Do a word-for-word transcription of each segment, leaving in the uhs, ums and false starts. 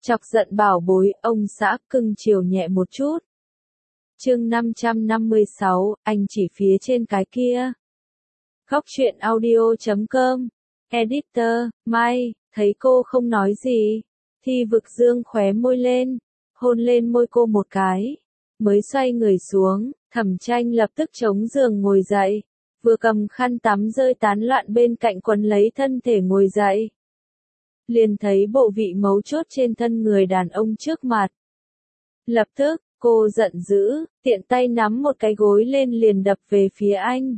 Chọc giận bảo bối, ông xã cưng chiều nhẹ một chút. Chương năm trăm năm mươi sáu, anh chỉ phía trên cái kia. Góc truyện audio chấm com. Editor, Mai, thấy cô không nói gì. Thi Vực dương khóe môi lên, hôn lên môi cô một cái. Mới xoay người xuống, Thẩm Tranh lập tức chống giường ngồi dậy. Vừa cầm khăn tắm rơi tán loạn bên cạnh quấn lấy thân thể ngồi dậy. Liền thấy bộ vị mấu chốt trên thân người đàn ông trước mặt. Lập tức, cô giận dữ, tiện tay nắm một cái gối lên liền đập về phía anh.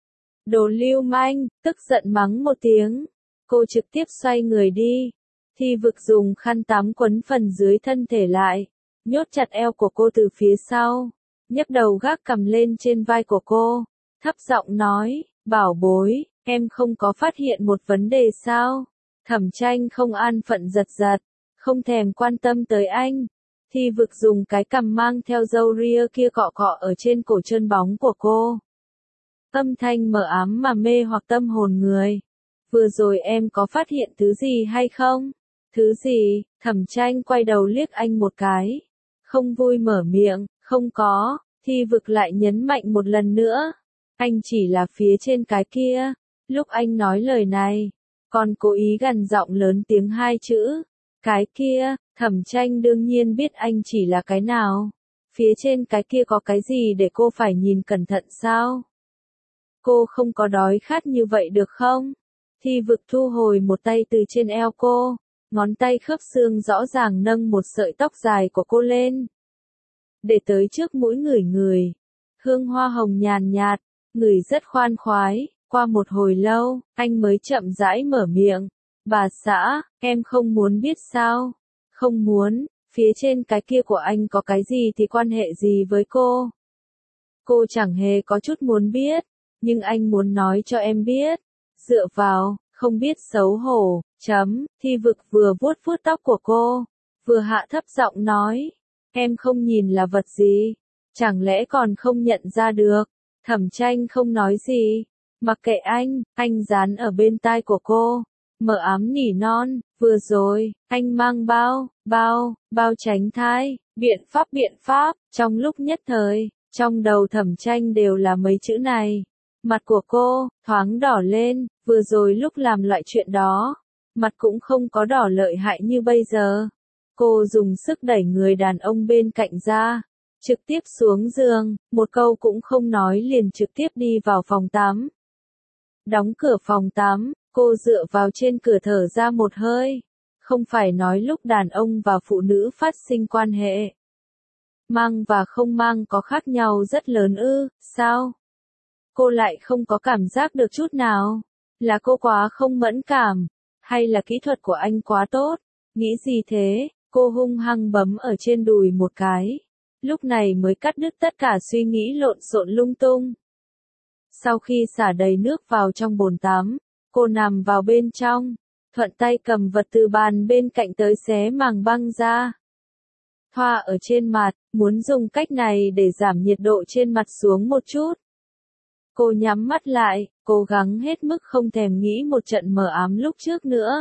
Đồ lưu manh, tức giận mắng một tiếng. Cô trực tiếp xoay người đi. Thi Vực dùng khăn tắm quấn phần dưới thân thể lại, nhốt chặt eo của cô từ phía sau, nhấc đầu gác cầm lên trên vai của cô, thấp giọng nói, bảo bối, em không có phát hiện một vấn đề sao? Thẩm Tranh không an phận giật giật, không thèm quan tâm tới anh. Thi Vực dùng cái cằm mang theo râu ria kia cọ cọ ở trên cổ trơn bóng của cô. Âm thanh mờ ám mà mê hoặc tâm hồn người. Vừa rồi em có phát hiện thứ gì hay không? Thứ gì? Thẩm Tranh quay đầu liếc anh một cái. Không vui mở miệng, không có. Thi Vực lại nhấn mạnh một lần nữa. Anh chỉ là phía trên cái kia. Lúc anh nói lời này, còn cố ý gằn giọng lớn tiếng hai chữ. Cái kia, Thẩm Tranh đương nhiên biết anh chỉ là cái nào. Phía trên cái kia có cái gì để cô phải nhìn cẩn thận sao? Cô không có đói khát như vậy được không? Thi Vực thu hồi một tay từ trên eo cô, ngón tay khớp xương rõ ràng nâng một sợi tóc dài của cô lên. Để tới trước mũi ngửi ngửi. Hương hoa hồng nhàn nhạt, ngửi rất khoan khoái. Qua một hồi lâu, anh mới chậm rãi mở miệng. Bà xã, em không muốn biết sao? Không muốn, phía trên cái kia của anh có cái gì thì quan hệ gì với cô? Cô chẳng hề có chút muốn biết, nhưng anh muốn nói cho em biết. Dựa vào, không biết xấu hổ, chấm, Thi Vực vừa vuốt vuốt tóc của cô, vừa hạ thấp giọng nói. Em không nhìn là vật gì, chẳng lẽ còn không nhận ra được? Thẩm Tranh không nói gì, mặc kệ anh, anh dán ở bên tai của cô. Mở ám nỉ non, vừa rồi, anh mang bao, bao, bao tránh thai, biện pháp biện pháp, trong lúc nhất thời, trong đầu Thẩm Tranh đều là mấy chữ này. Mặt của cô, thoáng đỏ lên, vừa rồi lúc làm loại chuyện đó, mặt cũng không có đỏ lợi hại như bây giờ. Cô dùng sức đẩy người đàn ông bên cạnh ra, trực tiếp xuống giường, một câu cũng không nói liền trực tiếp đi vào phòng tắm. Đóng cửa phòng tắm. Cô dựa vào trên cửa thở ra một hơi. Không phải nói lúc đàn ông và phụ nữ phát sinh quan hệ, mang và không mang có khác nhau rất lớn ư, sao? Cô lại không có cảm giác được chút nào. Là cô quá không mẫn cảm, hay là kỹ thuật của anh quá tốt? Nghĩ gì thế? Cô hung hăng bấm ở trên đùi một cái. Lúc này mới cắt đứt tất cả suy nghĩ lộn xộn lung tung. Sau khi xả đầy nước vào trong bồn tắm, cô nằm vào bên trong, thuận tay cầm vật từ bàn bên cạnh tới xé màng băng ra. Thoa ở trên mặt, muốn dùng cách này để giảm nhiệt độ trên mặt xuống một chút. Cô nhắm mắt lại, cố gắng hết mức không thèm nghĩ một trận mờ ám lúc trước nữa.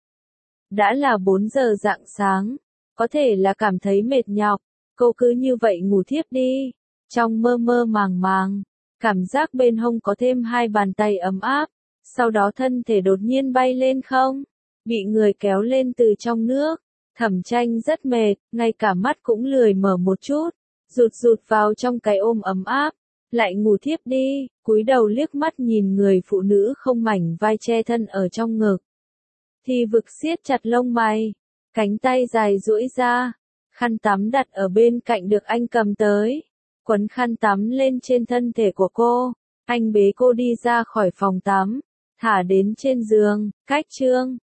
Đã là bốn giờ rạng sáng, có thể là cảm thấy mệt nhọc, cô cứ như vậy ngủ thiếp đi. Trong mơ mơ màng màng, cảm giác bên hông có thêm hai bàn tay ấm áp. Sau đó thân thể đột nhiên bay lên không, bị người kéo lên từ trong nước. Thẩm Tranh rất mệt, ngay cả mắt cũng lười mở một chút, rụt rụt vào trong cái ôm ấm áp, lại ngủ thiếp đi, cúi đầu liếc mắt nhìn người phụ nữ không mảnh vai che thân ở trong ngực. Thi Vực siết chặt lông mày, cánh tay dài duỗi ra, khăn tắm đặt ở bên cạnh được anh cầm tới, quấn khăn tắm lên trên thân thể của cô, anh bế cô đi ra khỏi phòng tắm. Thả đến trên giường, cách chương.